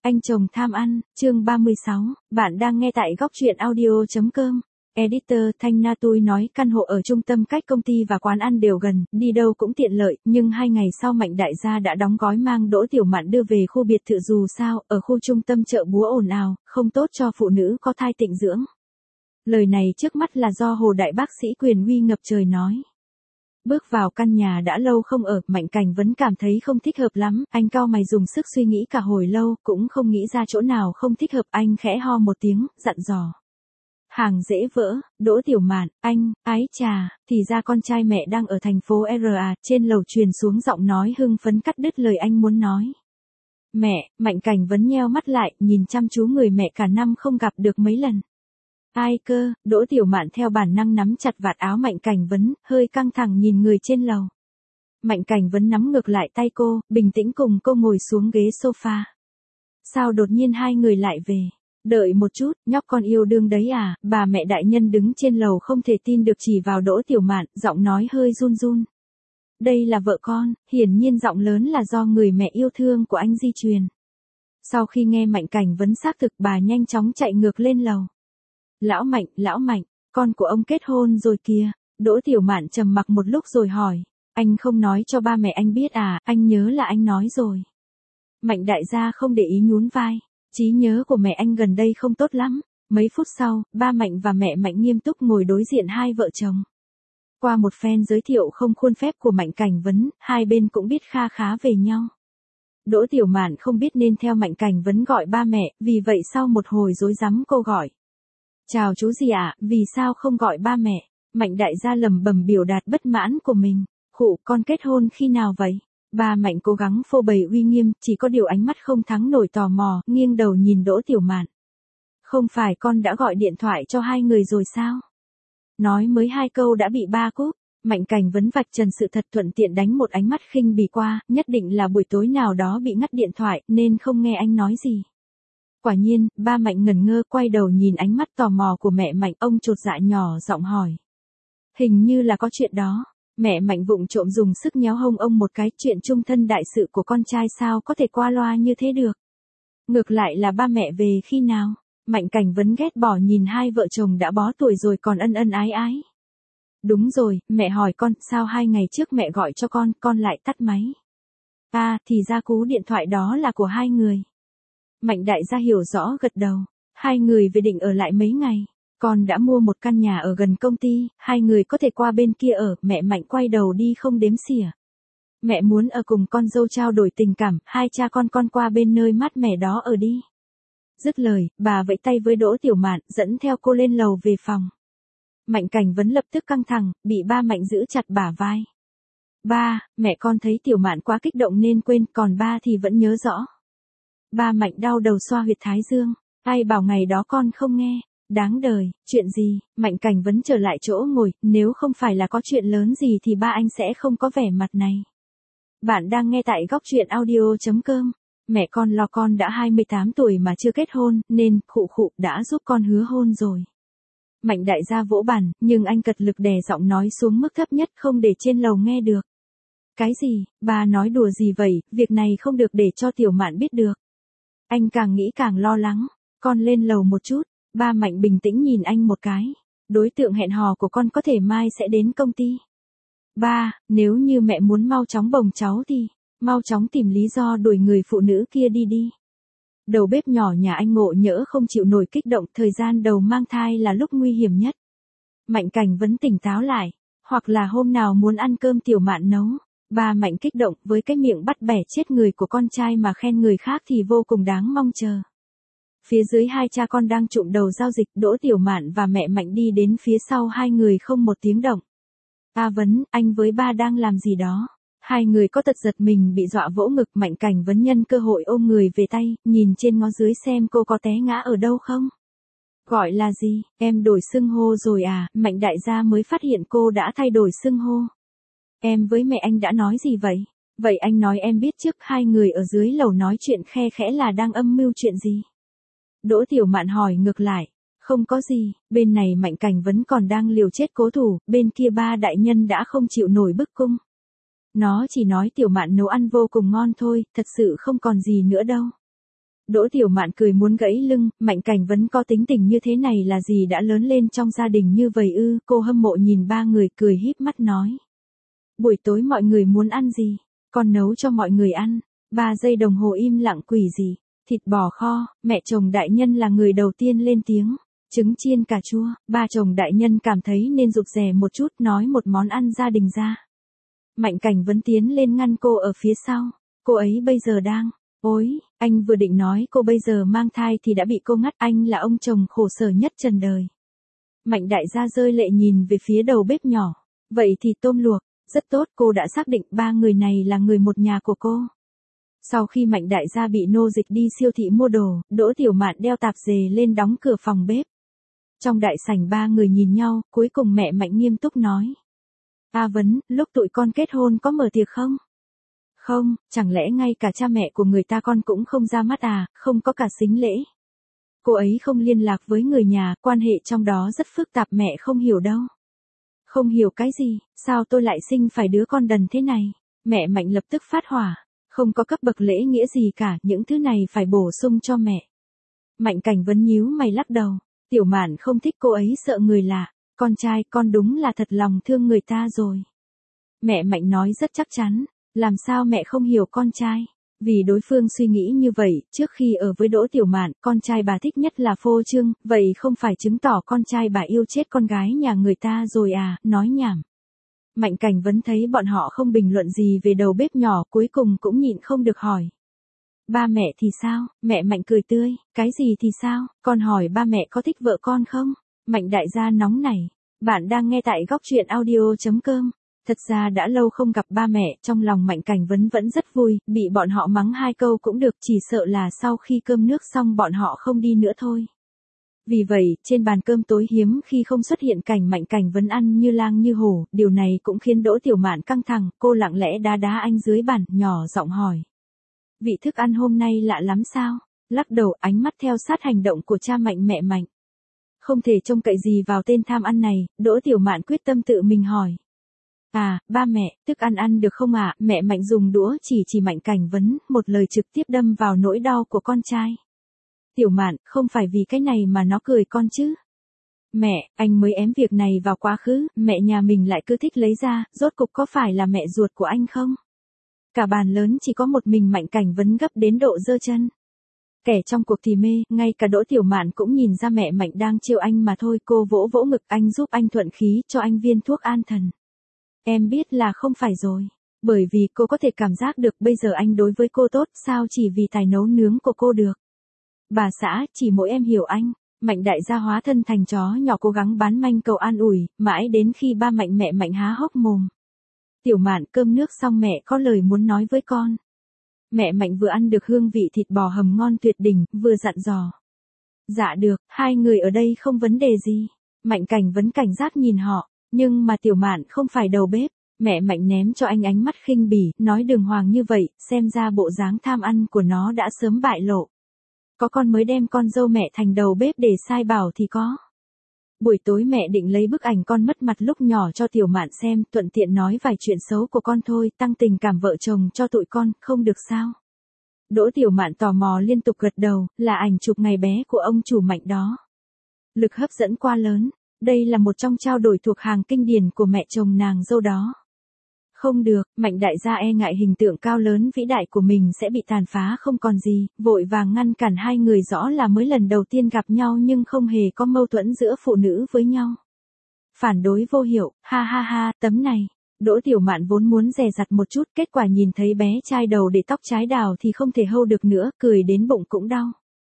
Anh chồng tham ăn, chương 36, bạn đang nghe tại góc truyện audio.com. Editor Thanh Na tôi nói căn hộ ở trung tâm cách công ty và quán ăn đều gần, đi đâu cũng tiện lợi, nhưng 2 ngày sau Mạnh đại gia đã đóng gói mang Đỗ Tiểu Mạn đưa về khu biệt thự dù sao, ở khu trung tâm chợ búa ồn ào, không tốt cho phụ nữ có thai tịnh dưỡng. Lời này trước mắt là do Hồ đại bác sĩ quyền uy ngập trời nói. Bước vào căn nhà đã lâu không ở, Mạnh Cảnh vẫn cảm thấy không thích hợp lắm, anh cau mày dùng sức suy nghĩ cả hồi lâu, cũng không nghĩ ra chỗ nào không thích hợp, anh khẽ ho một tiếng, dặn dò. Hàng dễ vỡ, Đỗ Tiểu Mạn, anh, ái chà, thì ra con trai mẹ đang ở thành phố RA, trên lầu truyền xuống giọng nói hưng phấn cắt đứt lời anh muốn nói. Mẹ, Mạnh Cảnh vẫn nheo mắt lại, nhìn chăm chú người mẹ cả năm không gặp được mấy lần. Ai cơ, Đỗ Tiểu Mạn theo bản năng nắm chặt vạt áo Mạnh Cảnh Vấn, hơi căng thẳng nhìn người trên lầu. Mạnh Cảnh Vấn nắm ngược lại tay cô, bình tĩnh cùng cô ngồi xuống ghế sofa. Sao đột nhiên hai người lại về? Đợi một chút, nhóc con yêu đương đấy à? Bà mẹ đại nhân đứng trên lầu không thể tin được chỉ vào Đỗ Tiểu Mạn, giọng nói hơi run run. Đây là vợ con, hiển nhiên giọng lớn là do người mẹ yêu thương của anh di truyền. Sau khi nghe Mạnh Cảnh Vấn xác thực, bà nhanh chóng chạy ngược lên lầu. Lão Mạnh, con của ông kết hôn rồi kìa. Đỗ Tiểu Mạn trầm mặc một lúc rồi hỏi. Anh không nói cho ba mẹ anh biết à? Anh nhớ là anh nói rồi. Mạnh đại gia không để ý nhún vai. Trí nhớ của mẹ anh gần đây không tốt lắm. Mấy phút sau, ba Mạnh và mẹ Mạnh nghiêm túc ngồi đối diện hai vợ chồng. Qua một phen giới thiệu không khuôn phép của Mạnh Cảnh Vấn, hai bên cũng biết kha khá về nhau. Đỗ Tiểu Mạn không biết nên theo Mạnh Cảnh Vấn gọi ba mẹ, vì vậy sau một hồi rối rắm cô gọi. Chào chú gì ạ, vì sao không gọi ba mẹ? Mạnh đại gia lẩm bẩm biểu đạt bất mãn của mình. Khụ, con kết hôn khi nào vậy? Ba Mạnh cố gắng phô bày uy nghiêm, chỉ có điều ánh mắt không thắng nổi tò mò, nghiêng đầu nhìn Đỗ Tiểu Mạn. Không phải con đã gọi điện thoại cho hai người rồi sao? Nói mới 2 câu đã bị ba cúp. Mạnh Cảnh Vấn vạch trần sự thật, thuận tiện đánh một ánh mắt khinh bỉ qua, nhất định là buổi tối nào đó bị ngắt điện thoại, nên không nghe anh nói gì. Quả nhiên, ba Mạnh ngẩn ngơ quay đầu nhìn ánh mắt tò mò của mẹ Mạnh, ông chột dạ nhỏ giọng hỏi. Hình như là có chuyện đó. Mẹ Mạnh vụng trộm dùng sức nhéo hông ông một cái, chuyện chung thân đại sự của con trai sao có thể qua loa như thế được. Ngược lại là ba mẹ về khi nào? Mạnh Cảnh Vấn ghét bỏ nhìn hai vợ chồng đã bó tuổi rồi còn ân ân ái ái. Đúng rồi, mẹ hỏi con, sao 2 ngày trước mẹ gọi cho con lại tắt máy. À, thì ra cú điện thoại đó là của hai người. Mạnh đại gia hiểu rõ gật đầu. Hai người về định ở lại mấy ngày. Con đã mua một căn nhà ở gần công ty, hai người có thể qua bên kia ở. Mẹ Mạnh quay đầu đi không đếm xỉa. Mẹ muốn ở cùng con dâu trao đổi tình cảm, hai cha con qua bên nơi mát mẻ đó ở đi. Dứt lời, bà vẫy tay với Đỗ Tiểu Mạn, dẫn theo cô lên lầu về phòng. Mạnh Cảnh Vấn lập tức căng thẳng, bị ba Mạnh giữ chặt bả vai. Ba, mẹ con thấy Tiểu Mạn quá kích động nên quên, còn ba thì vẫn nhớ rõ. Ba Mạnh đau đầu xoa huyệt thái dương. Ai bảo ngày đó con không nghe. Đáng đời, chuyện gì? Mạnh Cảnh Vấn trở lại chỗ ngồi, nếu không phải là có chuyện lớn gì thì ba anh sẽ không có vẻ mặt này. Bạn đang nghe tại góc truyện audio.com. Mẹ con lo con đã 28 tuổi mà chưa kết hôn, nên, khụ, đã giúp con hứa hôn rồi. Mạnh đại gia vỗ bàn, nhưng anh cật lực đè giọng nói xuống mức thấp nhất không để trên lầu nghe được. Cái gì, bà nói đùa gì vậy, việc này không được để cho Tiểu Mạn biết được. Anh càng nghĩ càng lo lắng, con lên lầu một chút, ba Mạnh bình tĩnh nhìn anh một cái. Đối tượng hẹn hò của con có thể mai sẽ đến công ty. Ba, nếu như mẹ muốn mau chóng bồng cháu thì, mau chóng tìm lý do đuổi người phụ nữ kia đi. Đầu bếp nhỏ nhà anh ngộ nhỡ không chịu nổi kích động, thời gian đầu mang thai là lúc nguy hiểm nhất. Mạnh Cảnh Vấn tỉnh táo lại, hoặc là hôm nào muốn ăn cơm Tiểu Mạn nấu. Ba Mạnh kích động, với cái miệng bắt bẻ chết người của con trai mà khen người khác thì vô cùng đáng mong chờ. Phía dưới hai cha con đang trụm đầu giao dịch, Đỗ Tiểu Mạn và mẹ Mạnh đi đến phía sau hai người không một tiếng động. A Vấn, anh với ba đang làm gì đó? Hai người có tật giật mình bị dọa vỗ ngực. Mạnh Cảnh Vấn nhân cơ hội ôm người về tay, nhìn trên ngó dưới xem cô có té ngã ở đâu không. Gọi là gì, em đổi xưng hô rồi à? Mạnh đại gia mới phát hiện cô đã thay đổi xưng hô. Em với mẹ anh đã nói gì vậy? Vậy anh nói em biết trước. Hai người ở dưới lầu nói chuyện khe khẽ là đang âm mưu chuyện gì? Đỗ Tiểu Mạn hỏi ngược lại. Không có gì, bên này Mạnh Cảnh Vấn còn đang liều chết cố thủ, bên kia ba đại nhân đã không chịu nổi bức cung. Nó chỉ nói Tiểu Mạn nấu ăn vô cùng ngon thôi, thật sự không còn gì nữa đâu. Đỗ Tiểu Mạn cười muốn gãy lưng, Mạnh Cảnh Vấn có tính tình như thế này là gì đã lớn lên trong gia đình như vậy ư, cô hâm mộ nhìn ba người cười híp mắt nói. Buổi tối mọi người muốn ăn gì? Con nấu cho mọi người ăn. 3 giây đồng hồ im lặng quỷ gì? Thịt bò kho, mẹ chồng đại nhân là người đầu tiên lên tiếng. Trứng chiên cà chua, ba chồng đại nhân cảm thấy nên rụt rè một chút nói một món ăn gia đình ra. Mạnh Cảnh Vấn tiến lên ngăn cô ở phía sau. Cô ấy bây giờ đang, ôi, anh vừa định nói cô bây giờ mang thai thì đã bị cô ngắt, anh là ông chồng khổ sở nhất trần đời. Mạnh đại gia rơi lệ nhìn về phía đầu bếp nhỏ. Vậy thì tôm luộc, rất tốt, cô đã xác định 3 người này là người một nhà của cô. Sau khi Mạnh đại gia bị nô dịch đi siêu thị mua đồ, Đỗ Tiểu Mạn đeo tạp dề lên đóng cửa phòng bếp. Trong đại sảnh 3 người nhìn nhau, cuối cùng mẹ Mạnh nghiêm túc nói. A Vấn, lúc tụi con kết hôn có mở tiệc không? Không, chẳng lẽ ngay cả cha mẹ của người ta con cũng không ra mắt à, không có cả sính lễ. Cô ấy không liên lạc với người nhà, quan hệ trong đó rất phức tạp, mẹ không hiểu đâu. Không hiểu cái gì, sao tôi lại sinh phải đứa con đần thế này? Mẹ Mạnh lập tức phát hỏa. Không có cấp bậc lễ nghĩa gì cả, những thứ này phải bổ sung cho mẹ. Mạnh Cảnh Vấn nhíu mày lắc đầu. Tiểu Mạn không thích cô ấy, sợ người lạ. Con trai con đúng là thật lòng thương người ta rồi. Mẹ Mạnh nói rất chắc chắn. Làm sao mẹ không hiểu con trai? Vì đối phương suy nghĩ như vậy, trước khi ở với Đỗ Tiểu Mạn, con trai bà thích nhất là phô trương, vậy không phải chứng tỏ con trai bà yêu chết con gái nhà người ta rồi à, nói nhảm. Mạnh Cảnh Vấn thấy bọn họ không bình luận gì về đầu bếp nhỏ, cuối cùng cũng nhịn không được hỏi. Ba mẹ thì sao? Mẹ Mạnh cười tươi, cái gì thì sao? Con hỏi ba mẹ có thích vợ con không? Mạnh đại gia nóng nảy. Bạn đang nghe tại góc truyện audio.com. Thật ra đã lâu không gặp ba mẹ, trong lòng Mạnh Cảnh Vấn vẫn rất vui, bị bọn họ mắng 2 câu cũng được, chỉ sợ là sau khi cơm nước xong bọn họ không đi nữa thôi. Vì vậy, trên bàn cơm tối hiếm khi không xuất hiện cảnh Mạnh Cảnh Vấn ăn như lang như hổ, điều này cũng khiến Đỗ Tiểu Mạn căng thẳng, cô lặng lẽ đá đá anh dưới bàn, nhỏ giọng hỏi. Vị thức ăn hôm nay lạ lắm sao? Lắc đầu, ánh mắt theo sát hành động của cha Mạnh mẹ Mạnh. Không thể trông cậy gì vào tên tham ăn này, Đỗ Tiểu Mạn quyết tâm tự mình hỏi. À, ba mẹ, thức ăn ăn được không ạ? Mẹ Mạnh dùng đũa chỉ Mạnh Cảnh Vấn, một lời trực tiếp đâm vào nỗi đau của con trai. Tiểu Mạn, không phải vì cái này mà nó cười con chứ. Mẹ, anh mới ém việc này vào quá khứ, mẹ nhà mình lại cứ thích lấy ra, rốt cục có phải là mẹ ruột của anh không? Cả bàn lớn chỉ có một mình Mạnh Cảnh Vấn gấp đến độ giơ chân. Kẻ trong cuộc thì mê, ngay cả Đỗ Tiểu Mạn cũng nhìn ra mẹ Mạnh đang trêu anh mà thôi, cô vỗ vỗ ngực anh giúp anh thuận khí, cho anh viên thuốc an thần. Em biết là không phải rồi. Bởi vì cô có thể cảm giác được bây giờ anh đối với cô tốt, sao chỉ vì tài nấu nướng của cô được. Bà xã, chỉ mỗi em hiểu anh. Mạnh đại gia hóa thân thành chó nhỏ cố gắng bán manh cầu an ủi, mãi đến khi ba Mạnh mẹ Mạnh há hốc mồm. Tiểu Mạn, cơm nước xong mẹ có lời muốn nói với con. Mẹ Mạnh vừa ăn được hương vị thịt bò hầm ngon tuyệt đỉnh, vừa dặn dò. Dạ được, 2 người ở đây không vấn đề gì. Mạnh Cảnh Vấn cảnh giác nhìn họ, nhưng mà Tiểu Mạn không phải đầu bếp. Mẹ Mạnh ném cho anh ánh mắt khinh bỉ, nói đường hoàng như vậy, xem ra bộ dáng tham ăn của nó đã sớm bại lộ. Có con mới đem con dâu mẹ thành đầu bếp để sai bảo thì có. Buổi tối mẹ định lấy bức ảnh con mất mặt lúc nhỏ cho Tiểu Mạn xem, thuận tiện nói vài chuyện xấu của con thôi, tăng tình cảm vợ chồng cho tụi con, không được sao. Đỗ Tiểu Mạn tò mò liên tục gật đầu, là ảnh chụp ngày bé của ông chủ Mạnh đó. Lực hấp dẫn quá lớn, đây là một trong trao đổi thuộc hàng kinh điển của mẹ chồng nàng dâu đó. Không được, Mạnh đại gia e ngại hình tượng cao lớn vĩ đại của mình sẽ bị tàn phá không còn gì, vội vàng ngăn cản 2 người rõ là mới lần đầu tiên gặp nhau nhưng không hề có mâu thuẫn giữa phụ nữ với nhau. Phản đối vô hiệu, ha ha ha, tấm này. Đỗ Tiểu Mạn vốn muốn dè dặt một chút, kết quả nhìn thấy bé trai đầu để tóc trái đào thì không thể hâu được nữa, cười đến bụng cũng đau.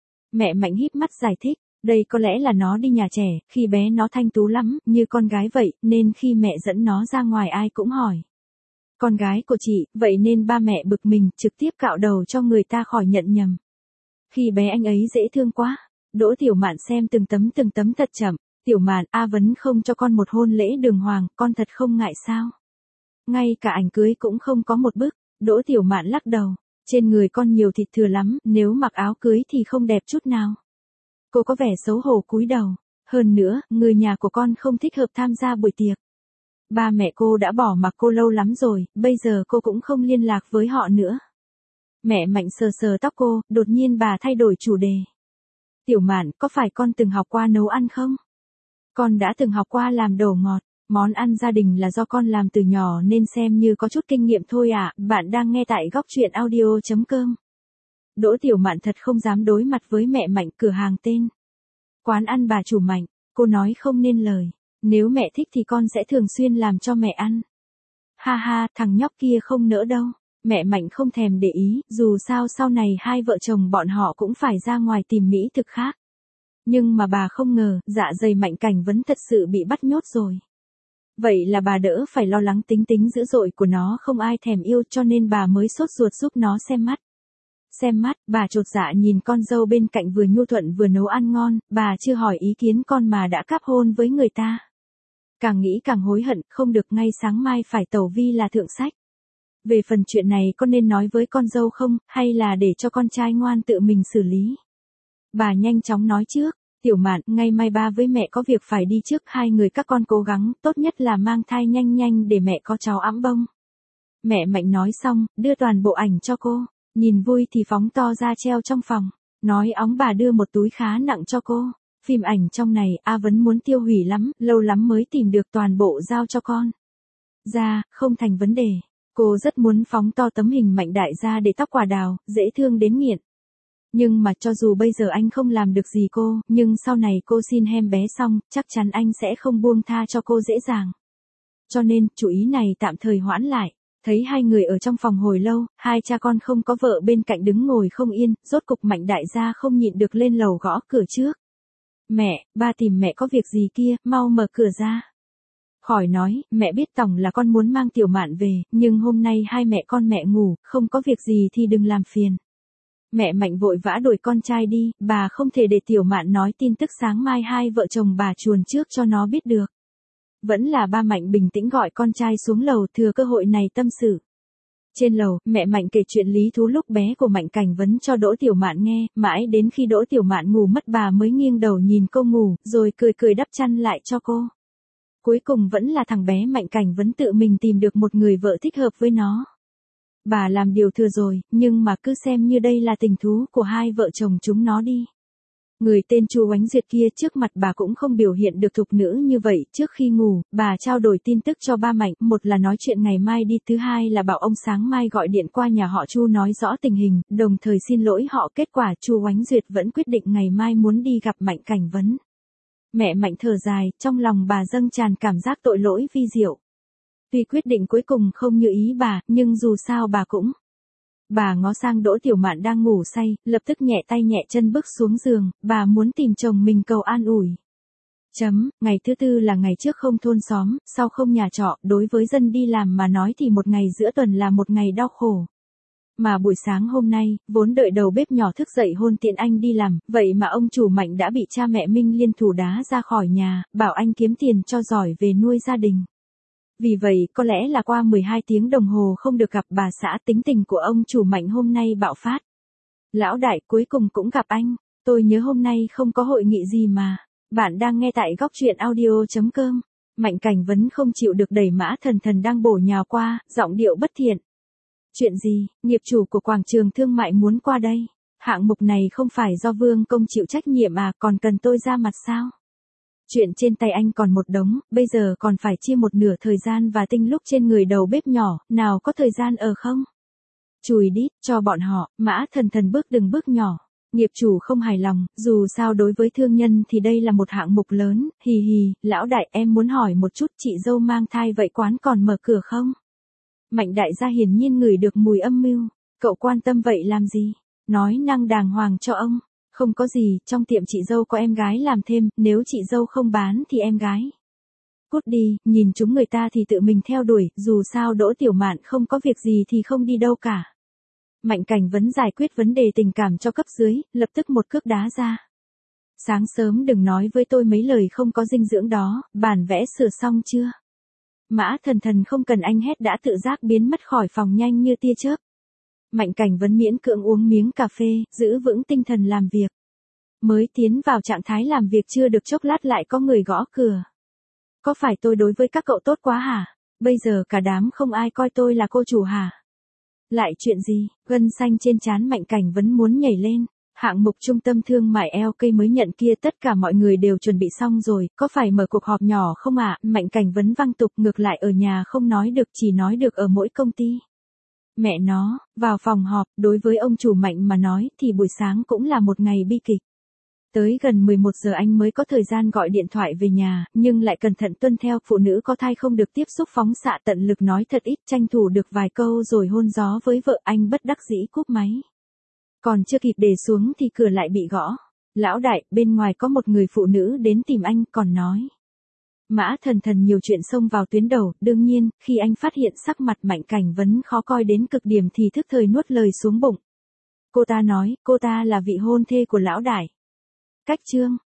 Mẹ Mạnh híp mắt giải thích, đây có lẽ là nó đi nhà trẻ, khi bé nó thanh tú lắm, như con gái vậy, nên khi mẹ dẫn nó ra ngoài ai cũng hỏi. Con gái của chị, vậy nên ba mẹ bực mình, trực tiếp cạo đầu cho người ta khỏi nhận nhầm. Khi bé anh ấy dễ thương quá. Đỗ Tiểu Mạn xem từng tấm thật chậm. Tiểu Mạn, A Vấn không cho con một hôn lễ đường hoàng, con thật không ngại sao? Ngay cả ảnh cưới cũng không có một bức. Đỗ Tiểu Mạn lắc đầu. Trên người con nhiều thịt thừa lắm, nếu mặc áo cưới thì không đẹp chút nào. Cô có vẻ xấu hổ cúi đầu. Hơn nữa, người nhà của con không thích hợp tham gia buổi tiệc. Ba mẹ cô đã bỏ mặc cô lâu lắm rồi, bây giờ cô cũng không liên lạc với họ nữa. Mẹ Mạnh sờ sờ tóc cô, đột nhiên bà thay đổi chủ đề. Tiểu Mạn, có phải con từng học qua nấu ăn không? Con đã từng học qua làm đồ ngọt, món ăn gia đình là do con làm từ nhỏ nên xem như có chút kinh nghiệm thôi ạ. Bạn đang nghe tại góc truyện audio.com. Đỗ Tiểu Mạn thật không dám đối mặt với mẹ Mạnh. Cửa hàng tên quán ăn bà chủ Mạnh, cô nói không nên lời. Nếu mẹ thích thì con sẽ thường xuyên làm cho mẹ ăn. Ha ha, thằng nhóc kia không nỡ đâu. Mẹ Mạnh không thèm để ý, dù sao sau này hai vợ chồng bọn họ cũng phải ra ngoài tìm mỹ thực khác. Nhưng mà bà không ngờ, dạ dày Mạnh Cảnh Vấn thật sự bị bắt nhốt rồi. Vậy là bà đỡ phải lo lắng tính tính dữ dội của nó không ai thèm yêu, cho nên bà mới sốt ruột giúp nó xem mắt. Xem mắt, bà chột dạ nhìn con dâu bên cạnh vừa nhu thuận vừa nấu ăn ngon, bà chưa hỏi ý kiến con mà đã cáp hôn với người ta. Càng nghĩ càng hối hận, không được, ngay sáng mai phải tẩu vi là thượng sách. Về phần chuyện này con nên nói với con dâu không, hay là để cho con trai ngoan tự mình xử lý? Bà nhanh chóng nói trước. Tiểu Mạn, ngày mai ba với mẹ có việc phải đi trước, hai người các con cố gắng, tốt nhất là mang thai nhanh nhanh để mẹ có cháu ẵm bông. Mẹ Mạnh nói xong, đưa toàn bộ ảnh cho cô, nhìn vui thì phóng to ra treo trong phòng, nói óng bà đưa một túi khá nặng cho cô. Phim ảnh trong này, A Vấn muốn tiêu hủy lắm, lâu lắm mới tìm được, toàn bộ giao cho con. Ra, không thành vấn đề. Cô rất muốn phóng to tấm hình Mạnh đại gia để tóc quả đào, dễ thương đến nghiện. Nhưng mà cho dù bây giờ anh không làm được gì cô, nhưng sau này cô xin em bé xong, chắc chắn anh sẽ không buông tha cho cô dễ dàng. Cho nên, chủ ý này tạm thời hoãn lại. Thấy hai người ở trong phòng hồi lâu, hai cha con không có vợ bên cạnh đứng ngồi không yên, rốt cục Mạnh đại gia không nhịn được lên lầu gõ cửa trước. Mẹ, ba tìm mẹ có việc gì kia, mau mở cửa ra. Khỏi nói, mẹ biết tổng là con muốn mang Tiểu Mạn về, nhưng hôm nay hai mẹ con mẹ ngủ, không có việc gì thì đừng làm phiền. Mẹ Mạnh vội vã đuổi con trai đi, bà không thể để Tiểu Mạn nói tin tức sáng mai hai vợ chồng bà chuồn trước cho nó biết được. Vẫn là ba Mạnh bình tĩnh gọi con trai xuống lầu, thừa cơ hội này tâm sự. Trên lầu, mẹ Mạnh kể chuyện lý thú lúc bé của Mạnh Cảnh Vấn cho Đỗ Tiểu Mạn nghe, mãi đến khi Đỗ Tiểu Mạn ngủ mất bà mới nghiêng đầu nhìn cô ngủ, rồi cười cười đắp chăn lại cho cô. Cuối cùng vẫn là thằng bé Mạnh Cảnh Vấn tự mình tìm được một người vợ thích hợp với nó. Bà làm điều thừa rồi, nhưng mà cứ xem như đây là tình thú của hai vợ chồng chúng nó đi. Người tên Chu Oánh Duyệt kia trước mặt bà cũng không biểu hiện được thục nữ như vậy. Trước khi ngủ, bà trao đổi tin tức cho ba Mạnh, một là nói chuyện ngày mai đi, thứ hai là bảo ông sáng mai gọi điện qua nhà họ Chu nói rõ tình hình, đồng thời xin lỗi họ. Kết quả Chu Oánh Duyệt vẫn quyết định ngày mai muốn đi gặp Mạnh Cảnh Vấn. Mẹ Mạnh thở dài, trong lòng bà dâng tràn cảm giác tội lỗi vi diệu. Tuy quyết định cuối cùng không như ý bà, nhưng dù sao bà cũng. Bà ngó sang Đỗ Tiểu Mạn đang ngủ say, lập tức nhẹ tay nhẹ chân bước xuống giường, bà muốn tìm chồng mình cầu an ủi. Ngày thứ tư là ngày trước không thôn xóm, sau không nhà trọ, đối với dân đi làm mà nói thì một ngày giữa tuần là một ngày đau khổ. Mà buổi sáng hôm nay, vốn đợi đầu bếp nhỏ thức dậy hôn tiện anh đi làm, vậy mà ông chủ Mạnh đã bị cha mẹ Minh Liên thủ đá ra khỏi nhà, bảo anh kiếm tiền cho giỏi về nuôi gia đình. Vì vậy, có lẽ là qua 12 tiếng đồng hồ không được gặp bà xã, tính tình của ông chủ Mạnh hôm nay bạo phát. Lão đại, cuối cùng cũng gặp anh, tôi nhớ hôm nay không có hội nghị gì mà. Bạn đang nghe tại góc truyện audio.com. Mạnh Cảnh Vấn không chịu được đẩy Mã Thần Thần đang bổ nhào qua, giọng điệu bất thiện. Chuyện gì, nghiệp chủ của quảng trường thương mại muốn qua đây? Hạng mục này không phải do Vương Công chịu trách nhiệm à, còn cần tôi ra mặt sao? Chuyện trên tay anh còn một đống, bây giờ còn phải chia một nửa thời gian và tinh lúc trên người đầu bếp nhỏ, nào có thời gian ở không? Chùi đít, cho bọn họ. Mã Thần Thần bước từng bước nhỏ. Nghiệp chủ không hài lòng, dù sao đối với thương nhân thì đây là một hạng mục lớn, hì hì. Lão đại, em muốn hỏi một chút, chị dâu mang thai vậy quán còn mở cửa không? Mạnh đại gia hiển nhiên ngửi được mùi âm mưu. Cậu quan tâm vậy làm gì? Nói năng đàng hoàng cho ông. Không có gì, trong tiệm chị dâu có em gái làm thêm, nếu chị dâu không bán thì em gái. Cút đi, nhìn chúng người ta thì tự mình theo đuổi, dù sao Đỗ Tiểu Mạn không có việc gì thì không đi đâu cả. Mạnh Cảnh Vấn giải quyết vấn đề tình cảm cho cấp dưới, lập tức một cước đá ra. Sáng sớm đừng nói với tôi mấy lời không có dinh dưỡng đó, bản vẽ sửa xong chưa? Mã Thần Thần không cần anh hét đã tự giác biến mất khỏi phòng nhanh như tia chớp. Mạnh Cảnh Vấn miễn cưỡng uống miếng cà phê, giữ vững tinh thần làm việc. Mới tiến vào trạng thái làm việc chưa được chốc lát lại có người gõ cửa. Có phải tôi đối với các cậu tốt quá hả? Bây giờ cả đám không ai coi tôi là cô chủ hả? Lại chuyện gì? Gân xanh trên trán Mạnh Cảnh Vấn muốn nhảy lên. Hạng mục trung tâm thương mại LK mới nhận kia tất cả mọi người đều chuẩn bị xong rồi, có phải mở cuộc họp nhỏ không ạ? Mạnh Cảnh Vấn văng tục, ngược lại ở nhà không nói được, chỉ nói được ở mỗi công ty. Mẹ nó, vào phòng họp, đối với ông chủ Mạnh mà nói thì buổi sáng cũng là một ngày bi kịch. Tới gần 11 giờ anh mới có thời gian gọi điện thoại về nhà, nhưng lại cẩn thận tuân theo, phụ nữ có thai không được tiếp xúc phóng xạ, tận lực nói thật ít, tranh thủ được vài câu rồi hôn gió với vợ, anh bất đắc dĩ cúp máy. Còn chưa kịp để xuống thì cửa lại bị gõ. Lão đại, bên ngoài có một người phụ nữ đến tìm anh, còn nói. Mã Thần Thần nhiều chuyện xông vào tuyến đầu, đương nhiên, khi anh phát hiện sắc mặt Mạnh Cảnh Vấn khó coi đến cực điểm thì thức thời nuốt lời xuống bụng. Cô ta nói, cô ta là vị hôn thê của lão đại. Cách chương